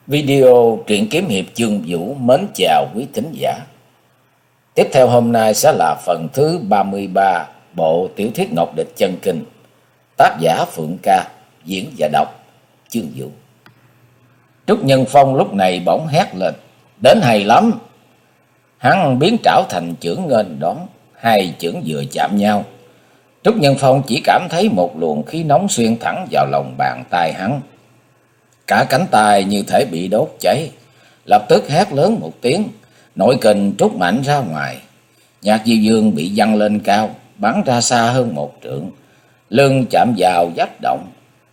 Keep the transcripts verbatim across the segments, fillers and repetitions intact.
Video truyện kiếm hiệp chương Vũ mến chào quý thính giả. Tiếp theo hôm nay sẽ là phần thứ ba mươi ba bộ tiểu thuyết Ngọc Địch Chân Kinh. Tác giả Phượng Ca, diễn và đọc chương Vũ. Trúc Nhân Phong lúc này bỗng hét lên: "Đến hay lắm!" Hắn biến trảo thành chưởng nghênh đón, hai chưởng vừa chạm nhau. Trúc Nhân Phong chỉ cảm thấy một luồng khí nóng xuyên thẳng vào lòng bàn tay hắn. Cả cánh tay như thể bị đốt cháy, lập tức hét lớn một tiếng, nội kình trút mạnh ra ngoài. Nhạc Diêu Dương bị văng lên cao, bắn ra xa hơn một trượng, lưng chạm vào vách động.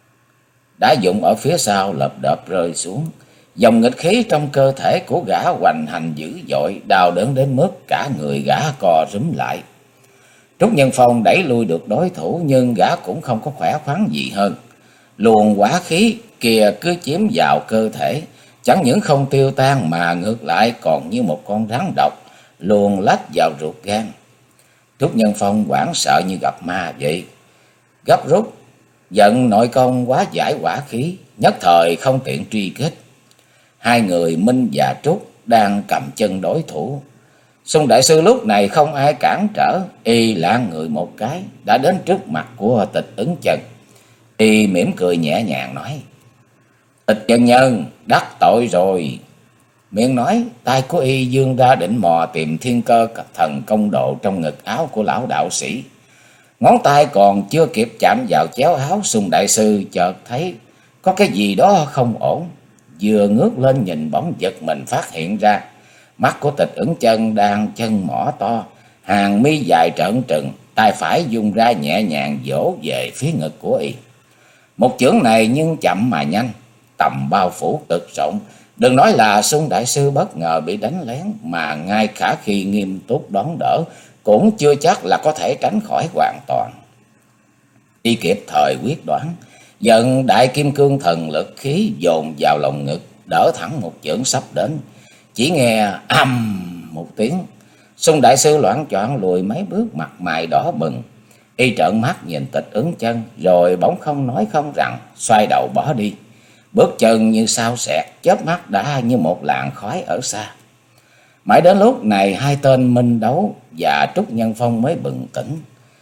Đá dụng ở phía sau lập đập rơi xuống, dòng nghịch khí trong cơ thể của gã hoành hành dữ dội, đau đớn đến mức cả người gã co rúm lại. Trúc Nhân Phong đẩy lui được đối thủ, nhưng gã cũng không có khỏe khoắn gì hơn. Luồng hỏa khí kia cứ chiếm vào cơ thể, chẳng những không tiêu tan mà ngược lại còn như một con rắn độc luồn lách vào ruột gan. Trúc Nhân Phong hoảng sợ như gặp ma vậy, gấp rút giận nội công quá giải hỏa khí, nhất thời không tiện truy kích. Hai người Minh và Trúc đang cầm chân đối thủ. Xung đại sư lúc này không ai cản trở, y lạng người một cái đã đến trước mặt của Tịch Ứng Chân. Y mỉm cười nhẹ nhàng nói: "Tịch chân nhân, đắc tội rồi." Miệng nói, tay của y dương ra định mò tìm thiên cơ thần công độ trong ngực áo của lão đạo sĩ. Ngón tay còn chưa kịp chạm vào chéo áo, Xung đại sư chợt thấy có cái gì đó không ổn. Vừa ngước lên nhìn bỗng giật mình phát hiện ra mắt của Tịch Ứng Chân đang chân mỏ to, hàng mi dài trợn trừng, tay phải dùng ra nhẹ nhàng vỗ về phía ngực của y. Một chưởng này nhưng chậm mà nhanh, tầm bao phủ cực rộng. Đừng nói là Xung đại sư bất ngờ bị đánh lén, mà ngay cả khi nghiêm túc đón đỡ cũng chưa chắc là có thể tránh khỏi hoàn toàn. Y kịp thời quyết đoán, dẫn đại kim cương thần lực khí dồn vào lòng ngực, đỡ thẳng một chưởng sắp đến. Chỉ nghe ầm một tiếng, Xung đại sư loạng choạng lùi mấy bước, mặt mày đỏ bừng. Y trợn mắt nhìn Tịch Ứng Chân, rồi bỗng không nói không rằng xoay đầu bỏ đi. Bước chân như sao xẹt, chớp mắt đã như một làn khói ở xa. Mãi đến lúc này hai tên Minh Đấu và Trúc Nhân Phong mới bừng tỉnh.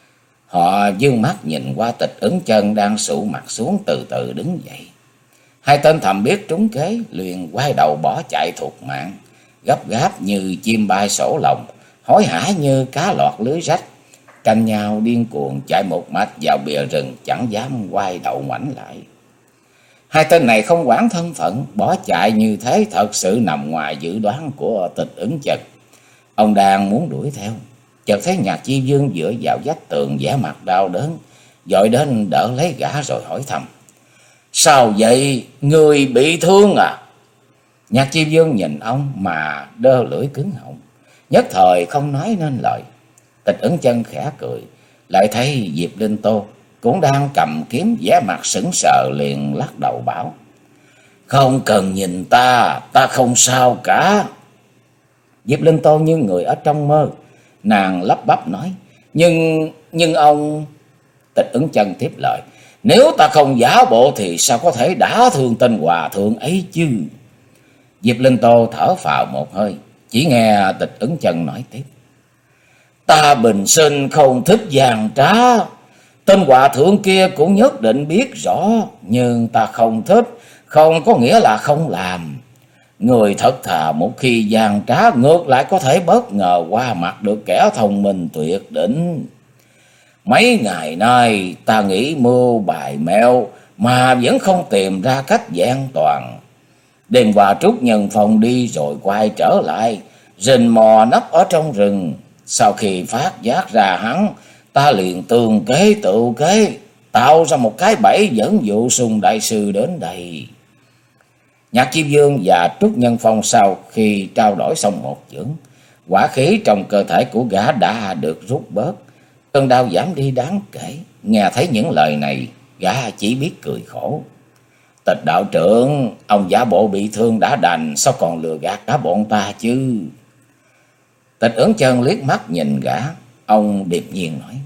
Họ dương mắt nhìn qua Tịch Ứng Chân đang sụ mặt xuống từ từ đứng dậy. Hai tên thầm biết trúng kế, liền quay đầu bỏ chạy thục mạng, gấp gáp như chim bay sổ lồng, hối hả như cá lọt lưới rách, tranh nhau điên cuồng chạy một mạch vào bìa rừng, chẳng dám quay đầu ngoảnh lại. Hai tên này không quản thân phận, bỏ chạy như thế thật sự nằm ngoài dự đoán của Tịch Ứng Chân. Ông đang muốn đuổi theo, chợt thấy Nhạc Chi Dương dựa vào vách tường vẻ mặt đau đớn, vội đến đỡ lấy gã rồi hỏi thầm: "Sao vậy, người bị thương à?" Nhạc Chi Dương nhìn ông mà đơ lưỡi cứng họng, nhất thời không nói nên lời. Tịch Ứng Chân khẽ cười, lại thấy Diệp Linh Tô cũng đang cầm kiếm, vẻ mặt sững sờ, liền lắc đầu bảo: "Không cần nhìn ta, ta không sao cả." Diệp Linh Tô như người ở trong mơ, nàng lắp bắp nói: Nhưng, nhưng ông... Tịch Ứng Chân tiếp lời: "Nếu ta không giả bộ thì sao có thể đả thương tên hòa thượng ấy chứ?" Diệp Linh Tô thở phào một hơi, chỉ nghe Tịch Ứng Chân nói tiếp: "Ta bình sinh không thích giàn trá, tên hòa thượng kia cũng nhất định biết rõ, nhưng ta không thích, không có nghĩa là không làm. Người thật thà một khi giàn trá ngược lại có thể bất ngờ qua mặt được kẻ thông minh tuyệt đỉnh. Mấy ngày nay ta nghĩ mưu bài mẹo mà vẫn không tìm ra cách vẹn toàn. Đêm qua Trúc Nhân Phong đi rồi quay trở lại, rình mò nấp ở trong rừng. Sau khi phát giác ra hắn, ta liền tường kế tự kế, tạo ra một cái bẫy dẫn dụ Xung đại sư đến đây." Nhạc Chi Dương và Trúc Nhân Phong sau khi trao đổi xong một chưởng, hỏa khí trong cơ thể của gã đã được rút bớt, cơn đau giảm đi đáng kể. Nghe thấy những lời này, gã chỉ biết cười khổ: "Tịch đạo trưởng, ông giả bộ bị thương đã đành, sao còn lừa gạt cả bọn ta chứ?" Tịch Ứng Chân liếc mắt nhìn gã, ông điềm nhiên nói: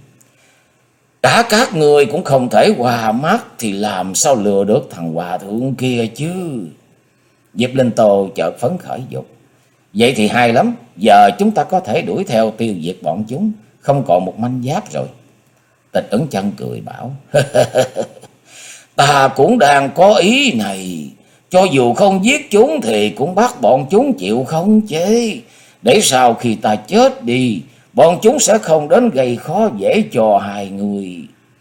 "Cả các người cũng không thể qua mắt thì làm sao lừa được thằng hòa thượng kia chứ?" Diệp Linh Tô chợt phấn khởi dục. Vậy thì hay lắm, giờ chúng ta có thể đuổi theo tiêu diệt bọn chúng, không còn một manh giáp rồi. Tịch Ẩn Chân cười bảo, ta cũng đang có ý này, cho dù không giết chúng thì cũng bắt bọn chúng chịu khống chế, để sau khi ta chết đi, bọn chúng sẽ không đến gây khó dễ cho hai người.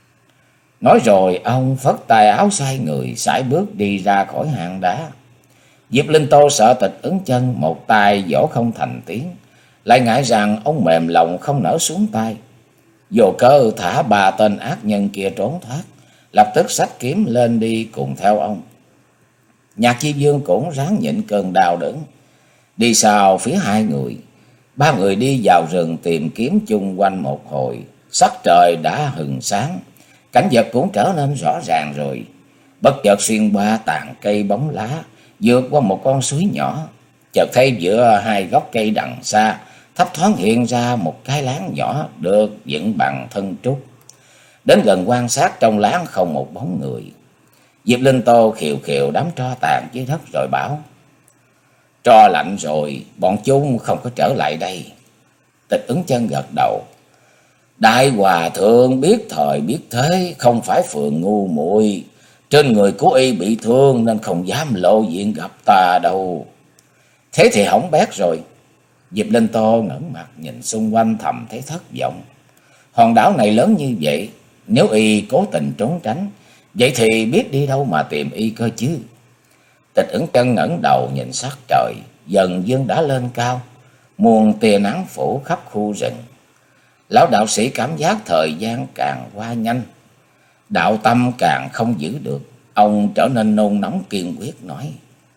Nói rồi ông phất tay áo xoay người, sải bước đi ra khỏi hang đá. Diệp Linh Tô sợ Tịch Ẩn Chân một tay vỗ không thành tiếng, lại ngại rằng ông mềm lòng không nỡ xuống tay, vô cớ thả ba tên ác nhân kia trốn thoát, lập tức xách kiếm lên đi cùng theo ông. Nhạc Chi Vương cũng ráng nhịn cơn đau đớn, đi sau phía hai người. Ba người đi vào rừng tìm kiếm chung quanh một hồi, sắc trời đã hừng sáng, cảnh vật cũng trở nên rõ ràng rồi. Bất chợt xuyên qua tàn cây bóng lá, vượt qua một con suối nhỏ, chợt thấy giữa hai gốc cây đằng xa thấp thoáng hiện ra một cái láng nhỏ được dựng bằng thân trúc. Đến gần quan sát, trong láng không một bóng người. Diệp Linh Tô khều khều đám tro tàn dưới đất rồi bảo, tro lạnh rồi, bọn chúng không có trở lại đây. Tịch Ẩn Chân gật đầu, đại hòa thượng biết thời biết thế, không phải phường ngu muội. Trên người của y bị thương nên không dám lộ diện gặp ta đâu. Thế thì hỏng bét rồi. Diệp Linh Tô ngẩng mặt nhìn xung quanh thầm thấy thất vọng. Hòn đảo này lớn như vậy, nếu y cố tình trốn tránh, vậy thì biết đi đâu mà tìm y cơ chứ. Tịch Ẩn Chân ngẩng đầu nhìn sắc trời, dần dương đã lên cao, muôn tia nắng phủ khắp khu rừng. Lão đạo sĩ cảm giác thời gian càng qua nhanh, đạo tâm càng không giữ được. Ông trở nên nôn nóng kiên quyết nói,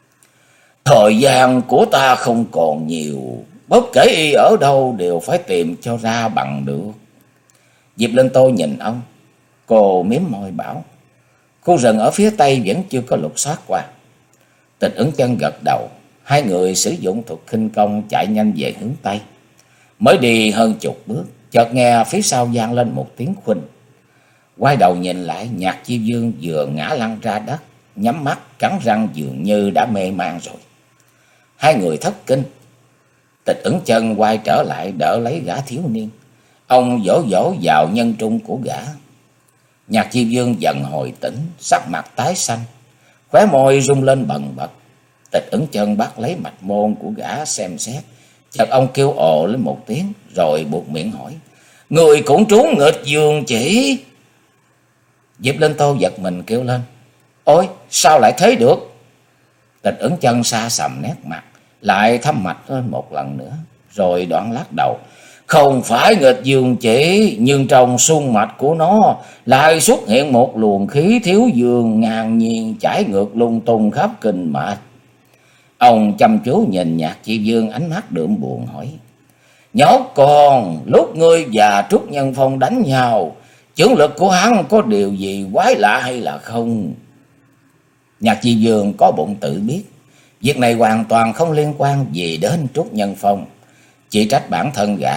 thời gian của ta không còn nhiều, bất kể y ở đâu đều phải tìm cho ra bằng được. Diệp Linh Tô nhìn ông, cô mím môi bảo, khu rừng ở phía tây vẫn chưa có lục soát qua. Tịch Ẩn Chân gật đầu. Hai người sử dụng thuật khinh công chạy nhanh về hướng tây. Mới đi hơn chục bước, chợt nghe phía sau vang lên một tiếng khuynh. Quay đầu nhìn lại, Nhạc Chi Vương vừa ngã lăn ra đất, nhắm mắt cắn răng dường như đã mê man rồi. Hai người thất kinh. Tịch Ẩn Chân quay trở lại đỡ lấy gã thiếu niên. Ông vỗ vỗ vào nhân trung của gã. Nhạc Chi Vương dần hồi tỉnh, sắc mặt tái xanh, khóe môi rung lên bần bật. Tịch Ẩn Chân bắt lấy mạch môn của gã xem xét. Chợt ông kêu ồ lên một tiếng, rồi buột miệng hỏi, người cũng trúng nghịch dương chỉ? Diệp Linh Tô giật mình kêu lên, ôi sao lại thế được? Tịch Ẩn Chân xa sầm nét mặt, lại thăm mạch lên một lần nữa, rồi đoạn lắc đầu, không phải nghịch dương chỉ, nhưng trong xung mạch của nó lại xuất hiện một luồng khí thiếu dương ngang nhiên chảy ngược lung tung khắp kinh mạch. Ông chăm chú nhìn Nhạc Chi Vương, ánh mắt đượm buồn hỏi, nhóc con, lúc ngươi và Trúc Nhân Phong đánh nhau, chưởng lực của hắn có điều gì quái lạ hay là không? Nhạc Chi Vương có bụng tự biết, việc này hoàn toàn không liên quan gì đến Trúc Nhân Phong, chỉ trách bản thân gã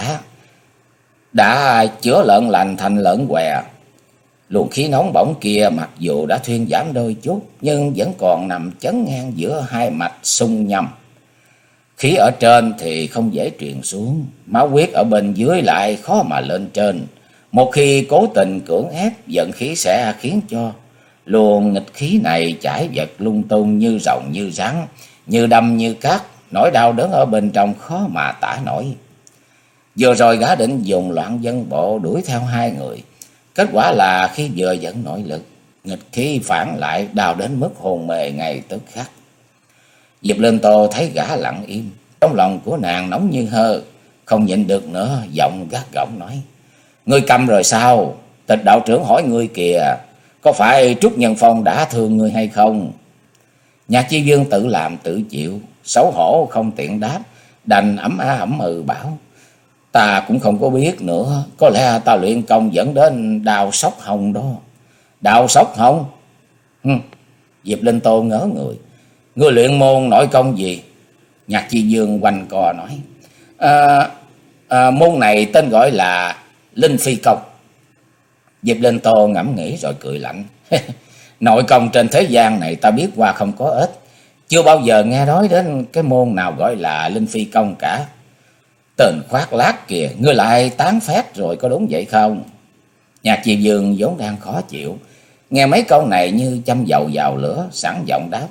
đã chữa lợn lành thành lợn què. Luồng khí nóng bỏng kia mặc dù đã thuyên giảm đôi chút, nhưng vẫn còn nằm chấn ngang giữa hai mạch xung nhâm. Khí ở trên thì không dễ truyền xuống, máu huyết ở bên dưới lại khó mà lên trên. Một khi cố tình cưỡng ép, vận khí sẽ khiến cho luồng nghịch khí này chảy vật lung tung như rồng như rắn, như đâm như cắt, nỗi đau đớn ở bên trong khó mà tả nổi. Vừa rồi gã định dùng loạn dân bộ đuổi theo hai người, kết quả là khi vừa dẫn nội lực, nghịch khí phản lại, đau đến mức hôn mê ngay tức khắc. Diệp Linh Tô thấy gã lặng im, trong lòng của nàng nóng như hơ, không nhịn được nữa, giọng gắt gỏng nói, ngươi câm rồi sao? Tịch đạo trưởng hỏi ngươi kìa, có phải Trúc Nhân Phong đã thương ngươi hay không? Nhạc Chi Vương tự làm tự chịu, xấu hổ không tiện đáp, đành ẩm a ẩm ừ bảo, ta cũng không có biết nữa, có lẽ ta luyện công dẫn đến đào sốc hồng đó. Đào sốc hồng? Hừ. Diệp Linh Tô ngớ người, ngươi luyện môn nội công gì? Nhạc Chi Vương quanh co nói, à, à, môn này tên gọi là Linh Phi Công. Diệp Linh Tô ngẫm nghĩ rồi cười lạnh, nội công trên thế gian này ta biết qua không có ít, chưa bao giờ nghe nói đến cái môn nào gọi là linh phi công cả. Tên khoác lác kìa, ngươi lại tán phét rồi có đúng vậy không? Nhạc Chi Dương vốn đang khó chịu, nghe mấy câu này như châm dầu vào lửa, sẵn giọng đáp.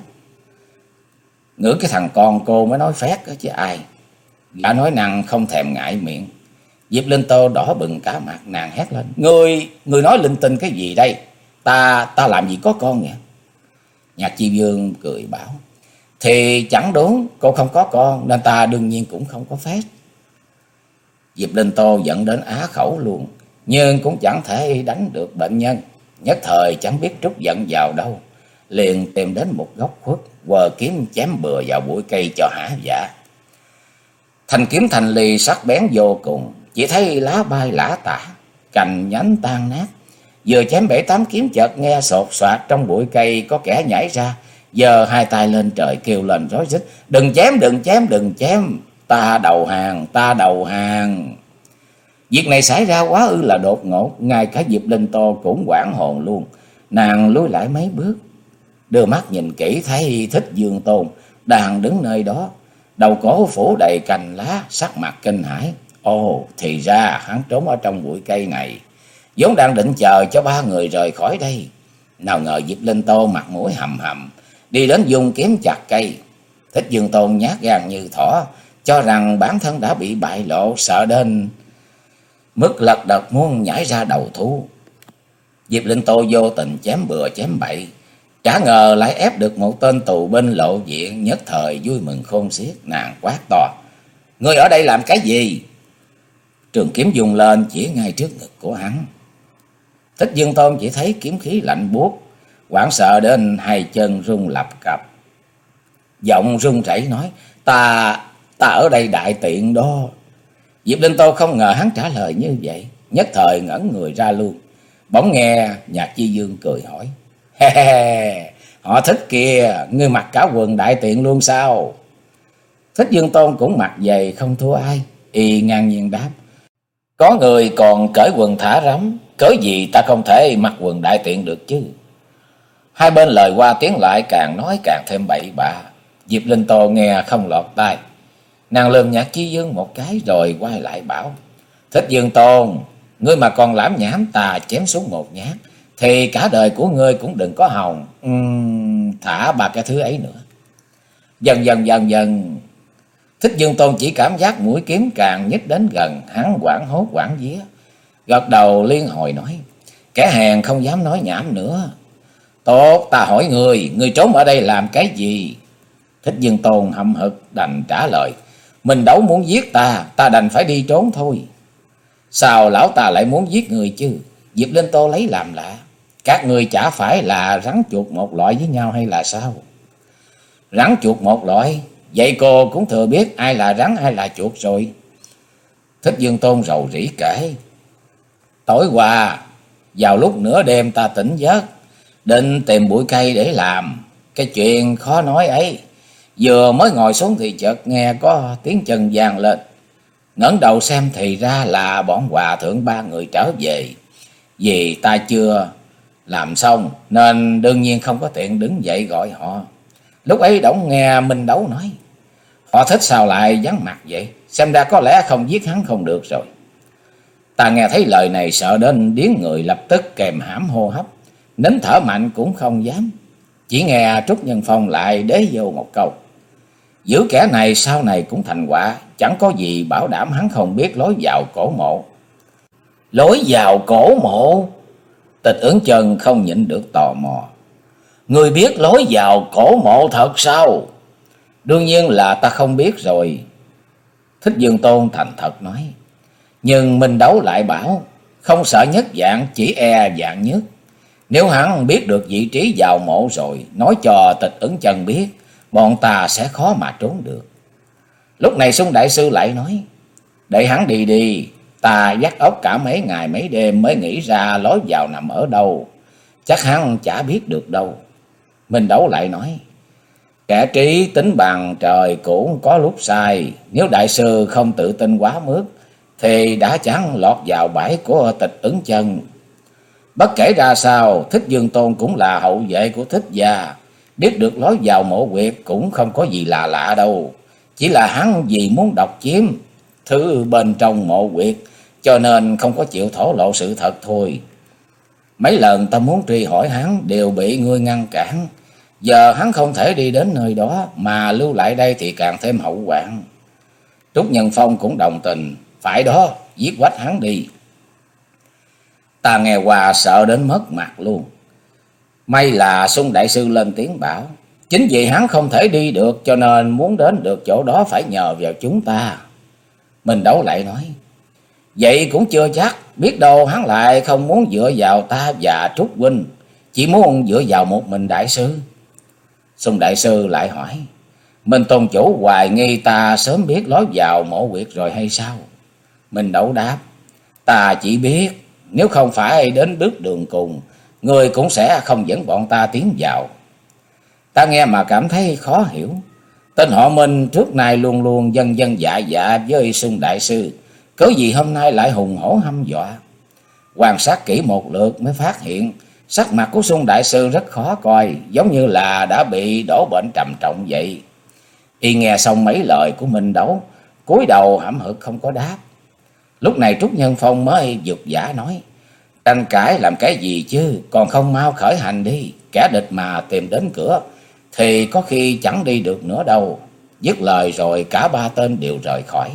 Ngữ cái thằng con cô mới nói phét đó chứ ai. Đã nói năng không thèm ngại miệng. Diệp Linh Tô đỏ bừng cả mặt, nàng hét lên. Ngươi, ngươi nói linh tinh cái gì đây? Ta, ta làm gì có con nè. Nhạc Chi Dương cười bảo. Thì chẳng đúng, cô không có con nên ta đương nhiên cũng không có phép. Diệp Linh Tô dẫn đến á khẩu luôn, nhưng cũng chẳng thể đánh được bệnh nhân. Nhất thời chẳng biết trút giận vào đâu, liền tìm đến một góc khuất, quờ kiếm chém bừa vào bụi cây cho hả dạ. Thanh kiếm thanh ly sắc bén vô cùng, chỉ thấy lá bay lả tả, cành nhánh tan nát. Vừa chém bảy tám kiếm chợt nghe sột soạt trong bụi cây có kẻ nhảy ra, giơ hai tay lên trời kêu lên rối rít. Đừng chém, đừng chém, đừng chém, ta đầu hàng, ta đầu hàng. Việc này xảy ra quá ư là đột ngột, ngay cả Diệp Linh Tô cũng hoảng hồn luôn. Nàng lùi lại mấy bước, đưa mắt nhìn kỹ thấy Thích Dương Tôn đang đứng nơi đó, đầu cổ phủ đầy cành lá, sắc mặt kinh hãi. Ồ, thì ra hắn trốn ở trong bụi cây này, vốn đang định chờ cho ba người rời khỏi đây. Nào ngờ Diệp Linh Tô mặt mũi hầm hầm đi đến dùng kiếm chặt cây. Thích Dương Tôn nhát gan như thỏ, cho rằng bản thân đã bị bại lộ, sợ đến mức lật đật muốn nhảy ra đầu thú. Diệp Linh Tô vô tình chém bừa chém bậy, chả ngờ lại ép được một tên tù binh lộ diện, nhất thời vui mừng khôn xiết. Nàng quát to. Ngươi ở đây làm cái gì? Trường kiếm dùng lên chỉ ngay trước ngực của hắn. Thích Dương Tôn chỉ thấy kiếm khí lạnh buốt, hoảng sợ đến hai chân run lập cập, giọng run rẩy nói. Ta, ta ở đây đại tiện đó. Diệp Linh Tô không ngờ hắn trả lời như vậy, nhất thời ngẩn người ra luôn. Bỗng nghe Nhạc Chi Dương cười hỏi. He he, họ Thích kìa, ngươi mặc cả quần đại tiện luôn sao? Thích Dương Tôn cũng mặc giày không thua ai, y ngang nhiên đáp. Có người còn cởi quần thả rắm, cớ gì ta không thể mặc quần đại tiện được chứ? Hai bên lời qua tiếng lại, càng nói càng thêm bậy bạ. Diệp Linh Tô nghe không lọt tai, nàng lườm Nhạc Chi Dương một cái rồi quay lại bảo. Thích Dương Tôn, ngươi mà còn lãm nhảm ta chém xuống một nhát, thì cả đời của ngươi cũng đừng có hòng uhm, thả ba cái thứ ấy nữa. Dần dần dần dần, Thích Dương Tôn chỉ cảm giác mũi kiếm càng nhích đến gần, hắn hoảng hốt hoảng vía, gật đầu liên hồi nói. Kẻ hèn không dám nói nhảm nữa. Tốt, ta hỏi ngươi, ngươi trốn ở đây làm cái gì? Thích Dương Tôn hậm hực đành trả lời. Mình đấu muốn giết ta, ta đành phải đi trốn thôi. Sao lão ta lại muốn giết người chứ? Diệp Linh Tô lấy làm lạ. Các ngươi chả phải là rắn chuột một loại với nhau hay là sao? Rắn chuột một loại? Vậy cô cũng thừa biết ai là rắn ai là chuột rồi. Thích Dương Tôn rầu rĩ kể. Tối qua, vào lúc nửa đêm ta tỉnh giấc, định tìm bụi cây để làm cái chuyện khó nói ấy. Vừa mới ngồi xuống thì chợt nghe có tiếng chân vang lên. Ngẩng đầu xem thì ra là bọn hòa thượng ba người trở về. Vì ta chưa làm xong nên đương nhiên không có tiện đứng dậy gọi họ. Lúc ấy Đổng nghe Minh Đấu nói. Họ Thích sao lại vắng mặt vậy? Xem ra có lẽ không giết hắn không được rồi. Ta nghe thấy lời này sợ đến điếng người, lập tức kèm hãm hô hấp, nín thở mạnh cũng không dám. Chỉ nghe Trúc Nhân Phong lại đế vô một câu. Giữ kẻ này sau này cũng thành quả, chẳng có gì bảo đảm hắn không biết lối vào cổ mộ. Lối vào cổ mộ? Tịch Ứng Chân không nhịn được tò mò. Người biết lối vào cổ mộ thật sao? Đương nhiên là ta không biết rồi. Thích Dương Tôn thành thật nói. Nhưng Minh Đấu lại bảo, không sợ nhất dạng, chỉ e dạng nhất. Nếu hắn biết được vị trí vào mộ rồi, nói cho Tịch Ứng Chân biết, bọn ta sẽ khó mà trốn được. Lúc này Sung Đại Sư lại nói, để hắn đi đi, ta dắt óc cả mấy ngày mấy đêm mới nghĩ ra lối vào nằm ở đâu. Chắc hắn chả biết được đâu. Minh Đấu lại nói, kẻ trí tính bằng trời cũng có lúc sai. Nếu Đại Sư không tự tin quá mức, thì đã chẳng lọt vào bẫy của Tịch Ứng Chân. Bất kể ra sao, Thích Dương Tôn cũng là hậu vệ của Thích gia. biết được lối vào mộ quyệt cũng không có gì lạ lạ đâu. Chỉ là hắn vì muốn độc chiếm thứ bên trong mộ quyệt, cho nên không có chịu thổ lộ sự thật thôi. Mấy lần ta muốn truy hỏi hắn đều bị ngươi ngăn cản. Giờ hắn không thể đi đến nơi đó, mà lưu lại đây thì càng thêm hậu hoạn. Trúc Nhân Phong cũng đồng tình. Phải đó, giết quách hắn đi. Ta nghe qua sợ đến mất mặt luôn. May là Xung đại sư lên tiếng bảo, chính vì hắn không thể đi được, cho nên muốn đến được chỗ đó phải nhờ vào chúng ta. Mình Đấu lại nói, vậy cũng chưa chắc, biết đâu hắn lại không muốn dựa vào ta và Trúc huynh, chỉ muốn dựa vào một mình đại sư. Xung đại sư lại hỏi, Minh tôn chủ hoài nghi ta sớm biết lối vào mộ quyệt rồi hay sao? Minh Đấu đáp, ta chỉ biết nếu không phải đến bước đường cùng, người cũng sẽ không dẫn bọn ta tiến vào. Ta nghe mà cảm thấy khó hiểu. Tên họ Minh trước nay luôn luôn dân dân dạ dạ với Xung đại sư, cớ gì hôm nay lại hùng hổ hăm dọa? Quan sát kỹ một lượt mới phát hiện sắc mặt của Xung đại sư rất khó coi, giống như là đã bị đổ bệnh trầm trọng vậy. Y nghe xong mấy lời của Minh Đấu, cúi đầu hậm hực không có đáp. Lúc này Trúc Nhân Phong mới giục giả nói, tranh cãi làm cái gì chứ, còn không mau khởi hành đi. Kẻ địch mà tìm đến cửa thì có khi chẳng đi được nữa đâu. Dứt lời rồi cả ba tên đều rời khỏi.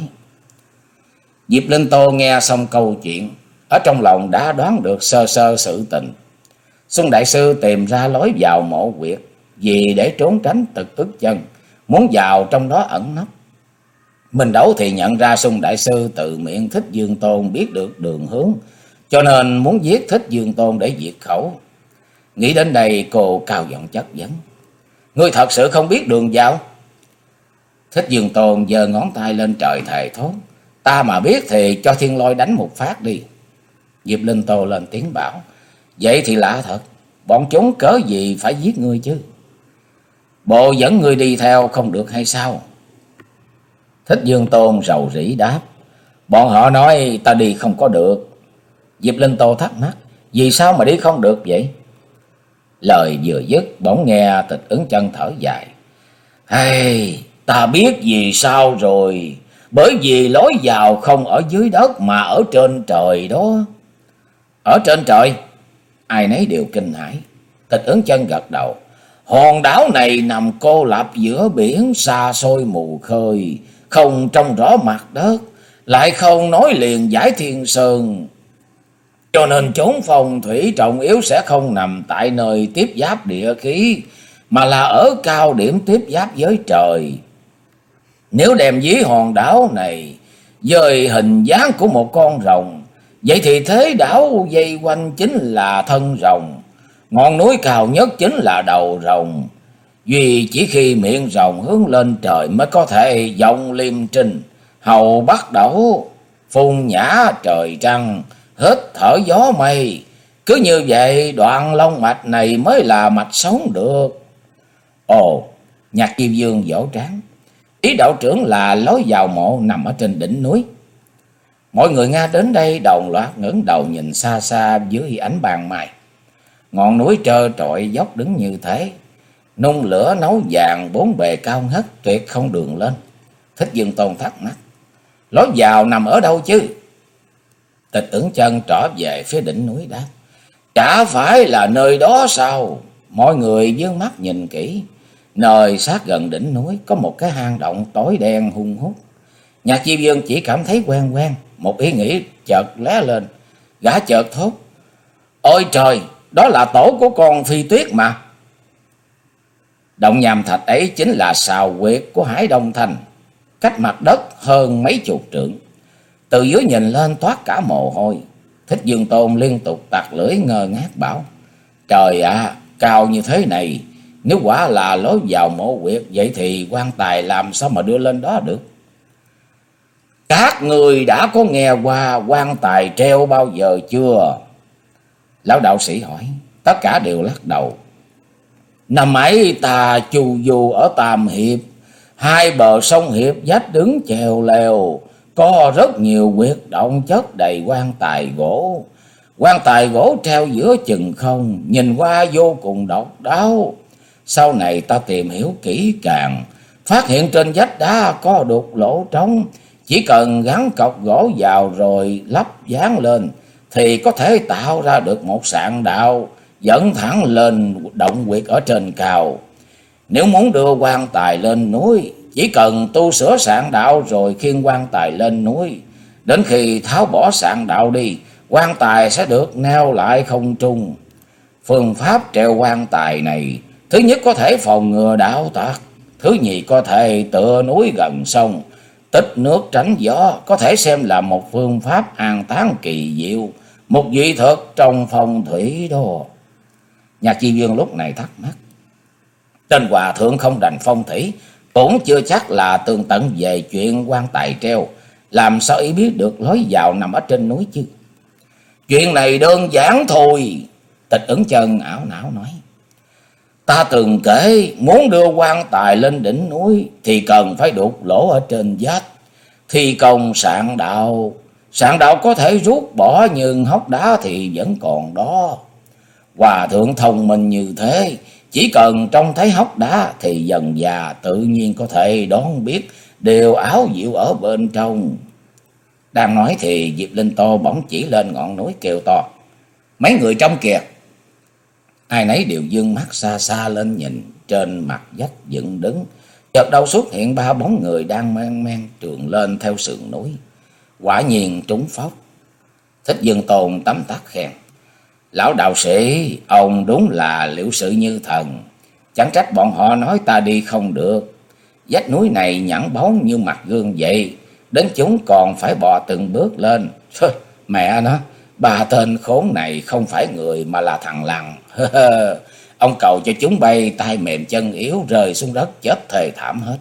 Diệp Linh Tô nghe xong câu chuyện, ở trong lòng đã đoán được sơ sơ sự tình. Xung đại sư tìm ra lối vào mộ quyệt vì để trốn tránh Tực Tức Chân, muốn vào trong đó ẩn nấp. Minh Đấu thì nhận ra Xung đại sư từ miệng Thích Dương Tôn biết được đường hướng, cho nên muốn giết Thích Dương Tôn để diệt khẩu. Nghĩ đến đây cô cao giọng chất vấn, ngươi thật sự không biết đường vào? Thích Dương Tôn giơ ngón tay lên trời thề thốt, ta mà biết thì cho thiên lôi đánh một phát đi. Diệp Linh Tô lên tiếng bảo, vậy thì lạ thật, bọn chúng cớ gì phải giết ngươi chứ? Bộ dẫn ngươi đi theo không được hay sao? Thích Dương Tôn rầu rĩ đáp, bọn họ nói ta đi không có được. Diệp Linh Tô thắc mắc, vì sao mà đi không được vậy? Lời vừa dứt bỗng nghe Tịch Ứng Chân thở dài, hay, ta biết vì sao rồi, bởi vì lối vào không ở dưới đất mà ở trên trời đó. Ở trên trời? Ai nấy đều kinh hãi. Tịch Ứng Chân gật đầu, hòn đảo này nằm cô lập giữa biển xa xôi mù khơi, không trông rõ mặt đất, lại không nối liền dải Thiên Sơn, cho nên chốn phong thủy trọng yếu sẽ không nằm tại nơi tiếp giáp địa khí, mà là ở cao điểm tiếp giáp với trời. Nếu đem dí hòn đảo này với hình dáng của một con rồng, vậy thì thế đảo dây quanh chính là thân rồng, ngọn núi cao nhất chính là đầu rồng. Duy chỉ khi miệng rồng hướng lên trời mới có thể vọng liêm trinh, hầu bắt đẩu, phun nhã trời trăng, hít thở gió mây. Cứ như vậy đoạn long mạch này mới là mạch sống được. Ồ, Nhạc Kim Dương vỗ trán, ý đạo trưởng là lối vào mộ nằm ở trên đỉnh núi. Mọi người nghe đến đây đồng loạt ngẩng đầu nhìn xa xa dưới ánh ban mai. Ngọn núi trơ trọi dốc đứng như thế, nung lửa nấu vàng bốn bề cao ngất, tuyệt không đường lên. Thích Dương Tôn thắc mắc, lối vào nằm ở đâu chứ? Tịch Ứng Chân trở về phía đỉnh núi đáp, chả phải là nơi đó sao? Mọi người dương mắt nhìn kỹ, nơi sát gần đỉnh núi có một cái hang động tối đen hun hút. Nhạc Chi Dương chỉ cảm thấy quen quen, một ý nghĩ chợt lóe lên, gã chợt thốt, ôi trời, đó là tổ của con Phi Tuyết mà. Động nhàm thạch ấy chính là sào huyệt của Hải Đông Thành, cách mặt đất hơn mấy chục trượng. Từ dưới nhìn lên toát cả mồ hôi. Thích Dương Tôn liên tục tặc lưỡi ngơ ngác bảo, trời ạ, à, cao như thế này, nếu quả là lối vào mộ huyệt, vậy thì quan tài làm sao mà đưa lên đó được? Các người đã có nghe qua quan tài treo bao giờ chưa? Lão đạo sĩ hỏi. Tất cả đều lắc đầu. Năm ấy ta chu du ở Tam Hiệp, hai bờ sông Hiệp vách đứng chèo leo, có rất nhiều huyệt động chất đầy quan tài gỗ. Quan tài gỗ treo giữa chừng không, nhìn qua vô cùng độc đáo. Sau này ta tìm hiểu kỹ càng, phát hiện trên vách đá có đục lỗ trống, chỉ cần gắn cọc gỗ vào rồi lắp dán lên thì có thể tạo ra được một sạn đạo dẫn thẳng lên động huyệt ở trên cao. Nếu muốn đưa quan tài lên núi, chỉ cần tu sửa sạn đạo rồi khiêng quan tài lên núi. Đến khi tháo bỏ sạn đạo đi, quan tài sẽ được neo lại không trung. Phương pháp treo quan tài này, thứ nhất có thể phòng ngừa đạo tặc, thứ nhì có thể tựa núi gần sông, tích nước tránh gió, có thể xem là một phương pháp an táng kỳ diệu, một dị thuật trong phong thủy đó. Nhạc Chi Dương lúc này thắc mắc, tên hòa thượng không đành phong thủy cũng chưa chắc là tường tận về chuyện quan tài treo, làm sao ý biết được lối vào nằm ở trên núi chứ? Chuyện này đơn giản thôi, Tịch Ẩn Chân ảo não nói. Ta từng kể, muốn đưa quan tài lên đỉnh núi thì cần phải đục lỗ ở trên vách, thi công sạn đạo. Sạn đạo có thể rút bỏ nhưng hốc đá thì vẫn còn đó. Hòa thượng thông minh như thế, chỉ cần trông thấy hốc đá thì dần dà tự nhiên có thể đoán biết điều ảo diệu ở bên trong. Đang nói thì Diệp Linh Tô bỗng chỉ lên ngọn núi kêu to, mấy người trong kìa. Ai nấy đều dương mắt xa xa lên nhìn, trên mặt vách dựng đứng chợt đâu xuất hiện ba bóng người đang men men trườn lên theo sườn núi. Quả nhiên trúng phóc. Thích Dương Tôn tấm tắc khen, lão đạo sĩ, ông đúng là liễu sự như thần. Chẳng trách bọn họ nói ta đi không được. Vách núi này nhẵn bóng như mặt gương vậy, đến chúng còn phải bò từng bước lên. Thôi, mẹ nó, ba tên khốn này không phải người mà là thằng lằn. Ông cầu cho chúng bay tay mềm chân yếu rơi xuống đất chết thê thảm hết.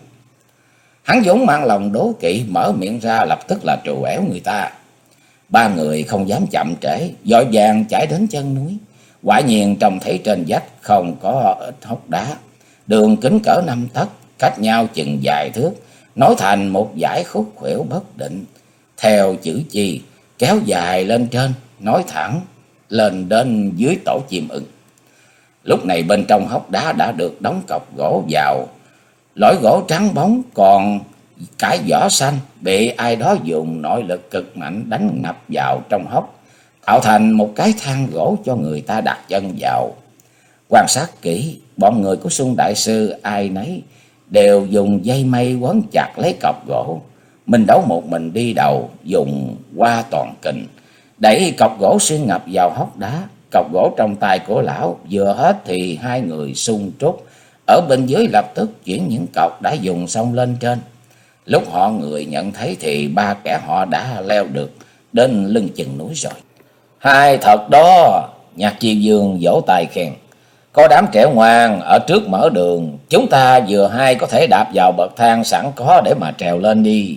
Hắn vốn mang lòng đố kỵ, mở miệng ra lập tức là trù ẻo người ta. Ba người không dám chậm trễ, vội vàng chạy đến chân núi. Quả nhiên trông thấy trên vách không có ít hốc đá, đường kính cỡ năm tấc, cách nhau chừng vài thước, nối thành một dải khúc khuỷu bất định, theo chữ chi kéo dài lên trên, nối thẳng lên đến dưới tổ chim ưng. Lúc này bên trong hốc đá đã được đóng cọc gỗ vào, lõi gỗ trắng bóng còn cái vỏ xanh bị ai đó dùng nội lực cực mạnh đánh ngập vào trong hốc, tạo thành một cái thang gỗ cho người ta đặt chân vào. Quan sát kỹ, bọn người của Xuân đại sư ai nấy đều dùng dây mây quấn chặt lấy cọc gỗ. Mình Đấu một mình đi đầu, dùng qua toàn kình đẩy cọc gỗ xuyên ngập vào hốc đá. Cọc gỗ trong tay của lão vừa hết thì hai người xung trúc ở bên dưới lập tức chuyển những cọc đã dùng xong lên trên. Lúc họ người nhận thấy thì ba kẻ họ đã leo được đến lưng chừng núi rồi. Hai thật đó, Nhạc Chi Dương vỗ tay khen. Có đám trẻ ngoan ở trước mở đường, chúng ta vừa hay có thể đạp vào bậc thang sẵn có để mà trèo lên đi.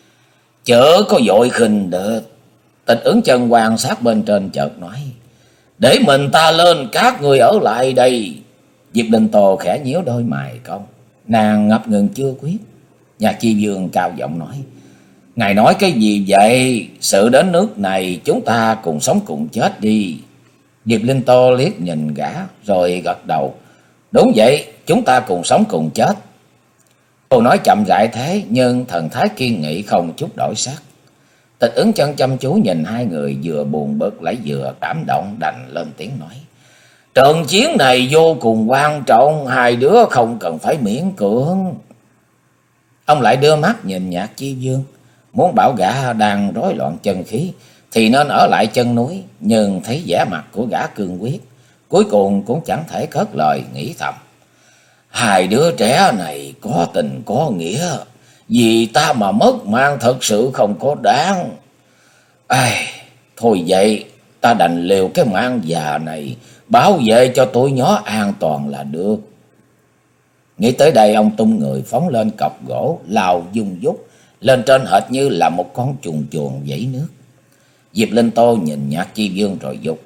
Chớ có vội khinh được. Tịch Ẩn Chân quan sát bên trên chợt nói, để mình ta lên, các người ở lại đây. Diệp Linh Tô khẽ nhíu đôi mày cong, nàng ngập ngừng chưa quyết. Nhạc Chi Dương cao giọng nói, ngài nói cái gì vậy? Sự đến nước này chúng ta cùng sống cùng chết đi. Diệp Linh Tô liếc nhìn gã rồi gật đầu, đúng vậy, chúng ta cùng sống cùng chết. Cô nói chậm rãi thế nhưng thần thái kiên nghị không chút đổi sắc. Tịch Ẩn Chân chăm chú nhìn hai người vừa buồn bực lại vừa cảm động, đành lên tiếng nói, trận chiến này vô cùng quan trọng, hai đứa không cần phải miễn cưỡng. Ông lại đưa mắt nhìn Nhạc Chi Dương, muốn bảo gã đang rối loạn chân khí thì nên ở lại chân núi, nhưng thấy vẻ mặt của gã cương quyết, cuối cùng cũng chẳng thể cất lời, nghĩ thầm, hai đứa trẻ này có tình có nghĩa, vì ta mà mất mạng thật sự không có đáng. Ai, thôi vậy, ta đành liều cái mạng già này, bảo vệ cho tụi nhỏ an toàn là được. Nghĩ tới đây, ông tung người phóng lên cọc gỗ, lao dung dút lên trên hệt như là một con chuồn chuồn vẫy nước. Diệp Linh Tô nhìn Nhạc Chi Dương rồi dục,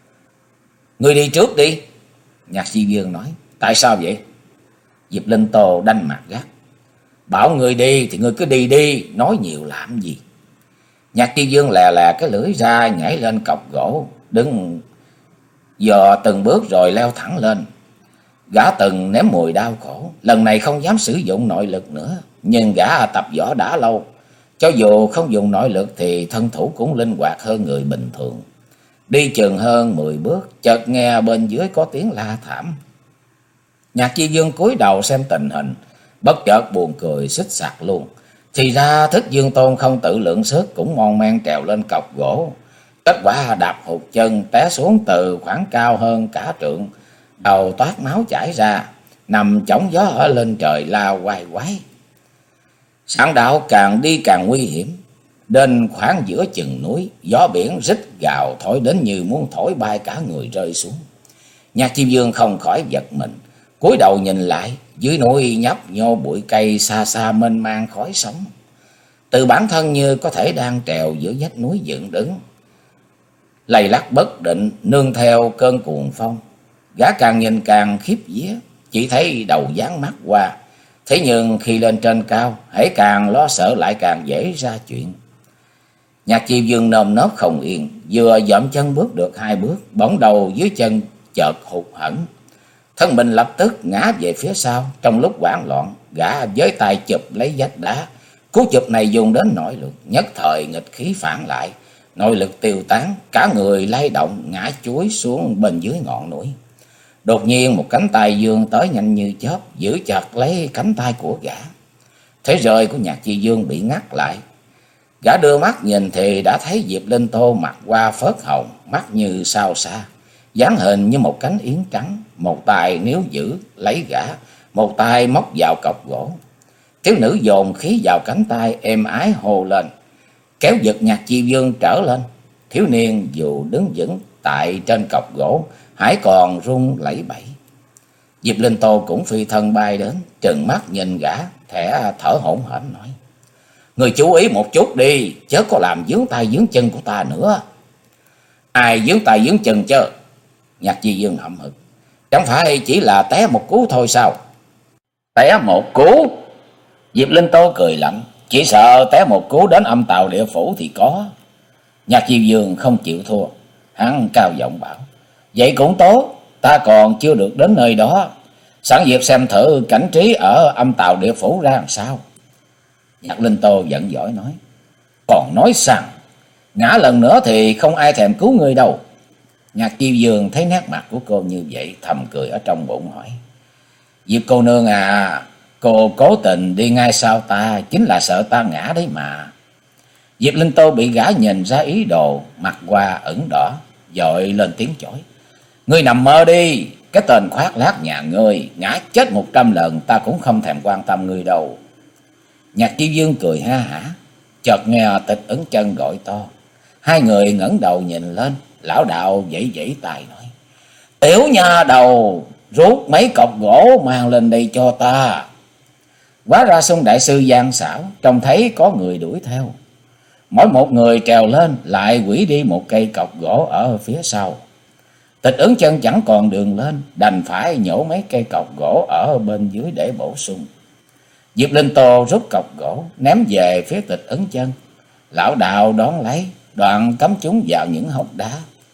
ngươi đi trước đi. Nhạc Chi Dương nói, tại sao vậy? Diệp Linh Tô đanh mặt gắt, bảo ngươi đi thì ngươi cứ đi đi, nói nhiều làm gì. Nhạc Chi Dương lè lè cái lưỡi ra, nhảy lên cọc gỗ, đứng dò từng bước rồi leo thẳng lên. Gã từng nếm mùi đau khổ, lần này không dám sử dụng nội lực nữa. Nhưng gã tập võ đã lâu, cho dù không dùng nội lực thì thân thủ cũng linh hoạt hơn người bình thường. Đi chừng hơn mười bước, chợt nghe bên dưới có tiếng la thảm. Nhạc Chi Dương cúi đầu xem tình hình, bất chợt buồn cười xích sặc luôn. Thì ra Thích Dương Tôn không tự lượng sức, cũng mon men trèo lên cọc gỗ. Kết quả đạp hụt chân, té xuống từ khoảng cao hơn cả trượng, đầu toát máu chảy ra, nằm chõng gió ở lên trời la quay quái. Sảng đạo càng đi càng nguy hiểm. Đến khoảng giữa chừng núi, gió biển rít gào thổi đến như muốn thổi bay cả người rơi xuống. Nhạc Chi Dương không khỏi giật mình, cúi đầu nhìn lại, dưới núi nhấp nhô bụi cây xa xa mênh mang khói sóng. Từ bản thân như có thể đang trèo giữa vách núi dựng đứng, lầy lắc bất định, nương theo cơn cuồng phong. Gã càng nhìn càng khiếp vía, chỉ thấy đầu dán mắt qua. Thế nhưng khi lên trên cao, hễ càng lo sợ lại càng dễ ra chuyện. Nhạc Chi Dương nơm nớp không yên, vừa dậm chân bước được hai bước, bỗng đầu dưới chân chợt hụt hẫng, thân mình lập tức ngã về phía sau. Trong lúc hoảng loạn, gã với tay chụp lấy vách đá. Cú chụp này dùng đến nội lực, nhất thời nghịch khí phản lại, nội lực tiêu tán, cả người lay động ngã chuối xuống bên dưới ngọn núi. Đột nhiên một cánh tay vươn tới nhanh như chớp, giữ chặt lấy cánh tay của gã. Thế rơi của Nhạc Chi Dương bị ngắt lại. Gã đưa mắt nhìn thì đã thấy Diệp Linh Tô mặt qua phớt hồng, mắt như sao xa, dáng hình như một cánh yến trắng. Một tay níu giữ lấy gã, một tay móc vào cọc gỗ. Thiếu nữ dồn khí vào cánh tay, êm ái hô lên, kéo giật Nhạc Chi Dương trở lên. Thiếu niên dù đứng vững tại trên cọc gỗ, hãy còn run lẩy bẩy. Diệp Linh Tô cũng phi thân bay đến, trừng mắt nhìn gã, thẻ thở hổn hển nói: người chú ý một chút đi, chớ có làm vướng tay vướng chân của ta nữa. Ai vướng tay vướng chân chứ? Nhạc Chi Dương hậm hực, chẳng phải chỉ là té một cú thôi sao? Té một cú? Diệp Linh Tô cười lạnh, chỉ sợ té một cú đến âm tào địa phủ thì có. Nhạc Chi Dương không chịu thua, hắn cao giọng bảo: vậy cũng tốt, ta còn chưa được đến nơi đó, sẵn dịp xem thử cảnh trí ở âm tào địa phủ ra làm sao. Nhạc Linh Tô giận dỗi nói: còn nói rằng ngã lần nữa thì không ai thèm cứu ngươi đâu. Nhạc Chi Dương thấy nét mặt của cô như vậy, thầm cười ở trong bụng hỏi: Diệp cô nương à, cô cố tình đi ngay sau ta, chính là sợ ta ngã đấy mà. Diệp Linh Tô bị gã nhìn ra ý đồ, mặt qua ửng đỏ, vội lên tiếng chối: ngươi nằm mơ đi, cái tên khoác lác nhà ngươi, ngã chết một trăm lần ta cũng không thèm quan tâm ngươi đâu. Nhạc Chi Dương cười ha hả, chợt nghe Tịch Ứng Chân gọi to. Hai người ngẩng đầu nhìn lên, lão đạo vẫy vẫy tay nói: tiểu nha đầu, rút mấy cọc gỗ mang lên đây cho ta. Hóa ra Xung đại sư gian xảo, trông thấy có người đuổi theo, mỗi một người trèo lên lại quỷ đi một cây cọc gỗ ở phía sau. Tịch Ứng Chân chẳng còn đường lên, đành phải nhổ mấy cây cọc gỗ ở bên dưới để bổ sung. Diệp Linh Tô rút cọc gỗ ném về phía Tịch Ứng Chân, lão đạo đón lấy, đoạn cắm chúng vào những hốc đá.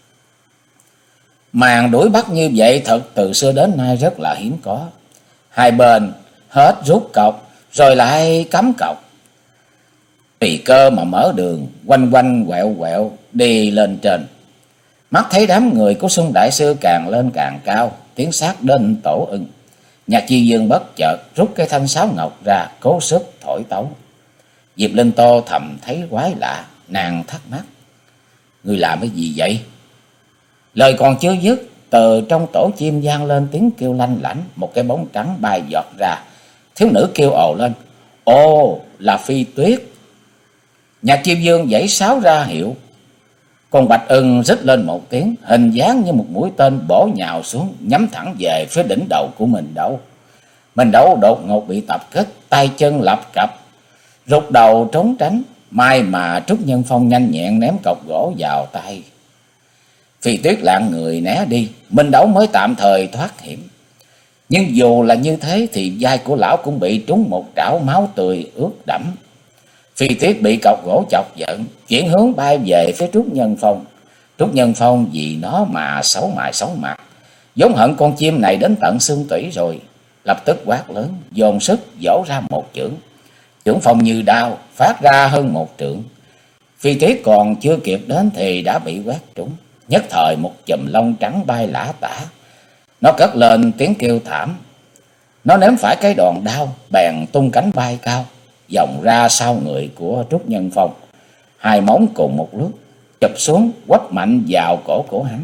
Màn đuổi bắt như vậy thật từ xưa đến nay rất là hiếm có. Hai bên hết rút cọc rồi lại cắm cọc, tùy cơ mà mở đường, quanh quanh quẹo quẹo đi lên trên. Mắt thấy đám người của Xung đại sư càng lên càng cao, tiến sát đến tổ ưng. Nhạc Chi Dương bất chợt rút cái thanh sáo ngọc ra, cố sức thổi tấu. Diệp Linh Tô thầm thấy quái lạ, nàng thắc mắc: người làm cái gì vậy? Lời còn chưa dứt, từ trong tổ chim vang lên tiếng kêu lanh lảnh, một cái bóng trắng bay giọt ra. Thiếu nữ kêu ồ lên: ồ, là Phi Tuyết. Nhạc Chi Dương giãy sáo ra hiệu. Con bạch ưng rít lên một tiếng, hình dáng như một mũi tên bổ nhào xuống, nhắm thẳng về phía đỉnh đầu của mình Đấu. Mình Đấu đột ngột bị tập kích, tay chân lập cập, rụt đầu trốn tránh. May mà Trúc Nhân Phong nhanh nhẹn ném cọc gỗ vào tay Phi Tuyết, lạng người né đi, Minh Đấu mới tạm thời thoát hiểm. Nhưng dù là như thế thì vai của lão cũng bị trúng một trảo, máu tươi ướt đẫm. Phi Tuyết bị cọc gỗ chọc giận, chuyển hướng bay về phía Trúc Nhân Phong. Trúc Nhân Phong vì nó mà xấu mại xấu mặt, vốn hận con chim này đến tận xương tủy rồi, lập tức quát lớn, dồn sức vỗ ra một chưởng. Chưởng phong như đao, phát ra hơn một trượng. Phi Tuyết còn chưa kịp đến thì đã bị quét trúng. Nhất thời một chùm lông trắng bay lả tả. Nó cất lên tiếng kêu thảm. Nó ném phải cái đòn đao, bèn tung cánh bay cao, vòng ra sau người của Trúc Nhân Phong. Hai móng cùng một lúc chụp xuống, quất mạnh vào cổ của hắn.